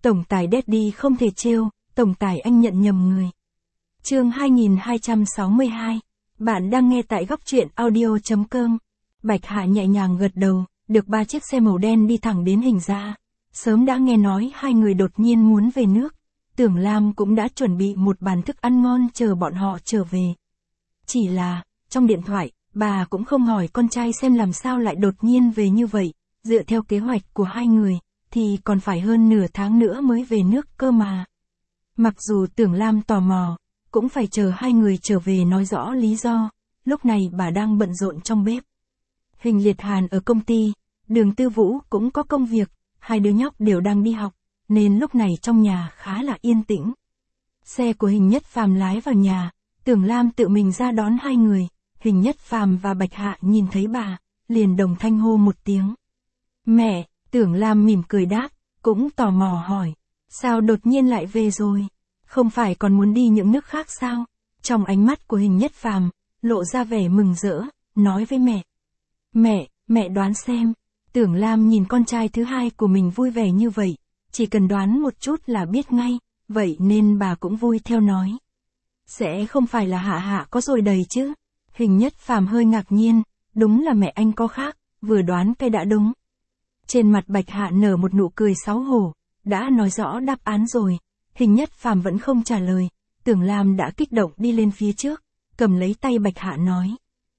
Tổng tài Daddy không thể trêu, tổng tài anh nhận nhầm người. Chương 2262. Bạn đang nghe tại góc truyện audio.com. Bạch Hạ nhẹ nhàng gật đầu, được 3 chiếc xe màu đen đi thẳng đến Hình gia. Sớm đã nghe nói hai người đột nhiên muốn về nước. Tưởng Lam cũng đã chuẩn bị một bàn thức ăn ngon chờ bọn họ trở về. Chỉ là, trong điện thoại, bà cũng không hỏi con trai xem làm sao lại đột nhiên về như vậy. Dựa theo kế hoạch của hai người, thì còn phải hơn nửa tháng nữa mới về nước cơ mà. Mặc dù Tưởng Lam tò mò, cũng phải chờ hai người trở về nói rõ lý do. Lúc này bà đang bận rộn trong bếp. Hình Liệt Hàn ở công ty, Đường Tư Vũ cũng có công việc, hai đứa nhóc đều đang đi học, nên lúc này trong nhà khá là yên tĩnh. Xe của Hình Nhất Phàm lái vào nhà, Tưởng Lam tự mình ra đón hai người. Hình Nhất Phàm và Bạch Hạ nhìn thấy bà, liền đồng thanh hô một tiếng. Mẹ, Tưởng Lam mỉm cười đáp, cũng tò mò hỏi. Sao đột nhiên lại về rồi? Không phải còn muốn đi những nước khác sao? Trong ánh mắt của Hình Nhất Phàm lộ ra vẻ mừng rỡ, nói với mẹ. Mẹ đoán xem. Tưởng Lam nhìn con trai thứ hai của mình vui vẻ như vậy, chỉ cần đoán một chút là biết ngay, vậy nên bà cũng vui theo nói. Sẽ không phải là Hạ có rồi đầy chứ? Hình Nhất Phàm hơi ngạc nhiên, đúng là mẹ anh có khác, vừa đoán cái đã đúng. Trên mặt Bạch Hạ nở một nụ cười xấu hổ, đã nói rõ đáp án rồi. Hình Nhất Phàm vẫn không trả lời, Tưởng Lam đã kích động đi lên phía trước, cầm lấy tay Bạch Hạ nói.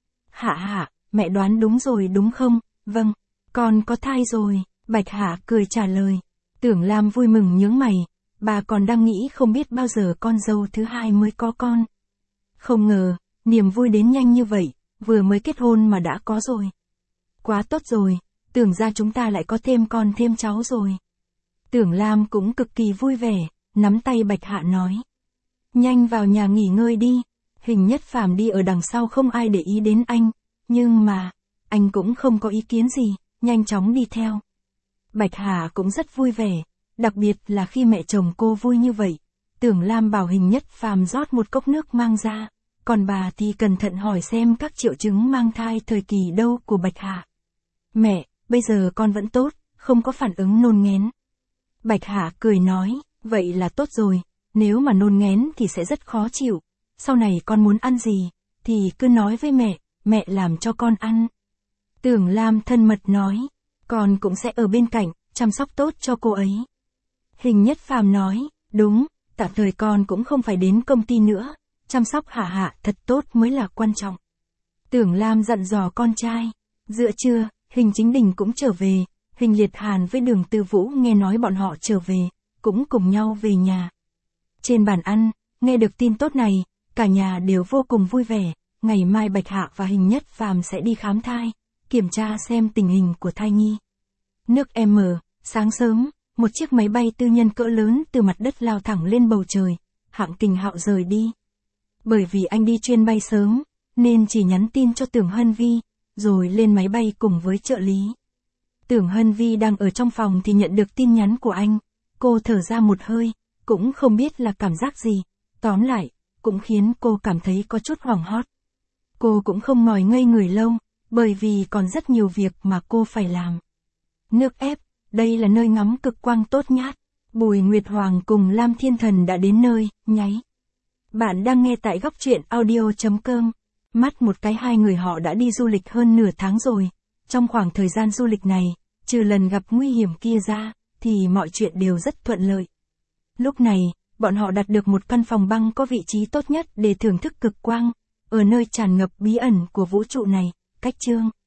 Hạ, mẹ đoán đúng rồi đúng không? Vâng, con có thai rồi, Bạch Hạ cười trả lời. Tưởng Lam vui mừng nhướng mày, bà còn đang nghĩ không biết bao giờ con dâu thứ hai mới có con. Không ngờ, niềm vui đến nhanh như vậy, vừa mới kết hôn mà đã có rồi. Quá tốt rồi, tưởng ra chúng ta lại có thêm con thêm cháu rồi. Tưởng Lam cũng cực kỳ vui vẻ, nắm tay Bạch Hạ nói. Nhanh vào nhà nghỉ ngơi đi. Hình Nhất Phàm đi ở đằng sau không ai để ý đến anh, nhưng mà, anh cũng không có ý kiến gì, nhanh chóng đi theo. Bạch Hạ cũng rất vui vẻ, đặc biệt là khi mẹ chồng cô vui như vậy. Tưởng Lam bảo Hình Nhất Phàm rót một cốc nước mang ra, còn bà thì cẩn thận hỏi xem các triệu chứng mang thai thời kỳ đâu của Bạch Hạ. Mẹ, bây giờ con vẫn tốt, không có phản ứng nôn nghén. Bạch Hạ cười nói, vậy là tốt rồi, nếu mà nôn nghén thì sẽ rất khó chịu. Sau này con muốn ăn gì, thì cứ nói với mẹ làm cho con ăn. Tưởng Lam thân mật nói, con cũng sẽ ở bên cạnh, chăm sóc tốt cho cô ấy. Hình Nhất Phàm nói, đúng, tạm thời con cũng không phải đến công ty nữa, chăm sóc Hạ thật tốt mới là quan trọng. Tưởng Lam dặn dò con trai. Giữa trưa, Hình Chính Đình cũng trở về, Hình Liệt Hàn với Đường Tư Vũ nghe nói bọn họ trở về, cũng cùng nhau về nhà. Trên bàn ăn, nghe được tin tốt này, cả nhà đều vô cùng vui vẻ. Ngày mai Bạch Hạ và Hình Nhất Phàm sẽ đi khám thai, kiểm tra xem tình hình của thai nhi. Nước M, sáng sớm, một chiếc máy bay tư nhân cỡ lớn từ mặt đất lao thẳng lên bầu trời, Hạng Kình Hạo rời đi. Bởi vì anh đi chuyến bay sớm, nên chỉ nhắn tin cho Tưởng Hân Vi, rồi lên máy bay cùng với trợ lý. Tưởng Hân Vi đang ở trong phòng thì nhận được tin nhắn của anh, cô thở ra một hơi, cũng không biết là cảm giác gì, tóm lại, cũng khiến cô cảm thấy có chút hoảng hốt. Cô cũng không ngồi ngây người lâu, bởi vì còn rất nhiều việc mà cô phải làm. Nước ép, đây là nơi ngắm cực quang tốt nhát. Bùi Nguyệt Hoàng cùng Lam Thiên Thần đã đến nơi, nháy. Bạn đang nghe tại góc truyện audio.com. Mắt một cái hai người họ đã đi du lịch hơn nửa tháng rồi. Trong khoảng thời gian du lịch này, trừ lần gặp nguy hiểm kia ra, thì mọi chuyện đều rất thuận lợi. Lúc này, bọn họ đặt được một căn phòng băng có vị trí tốt nhất để thưởng thức cực quang, ở nơi tràn ngập bí ẩn của vũ trụ này, cách Chương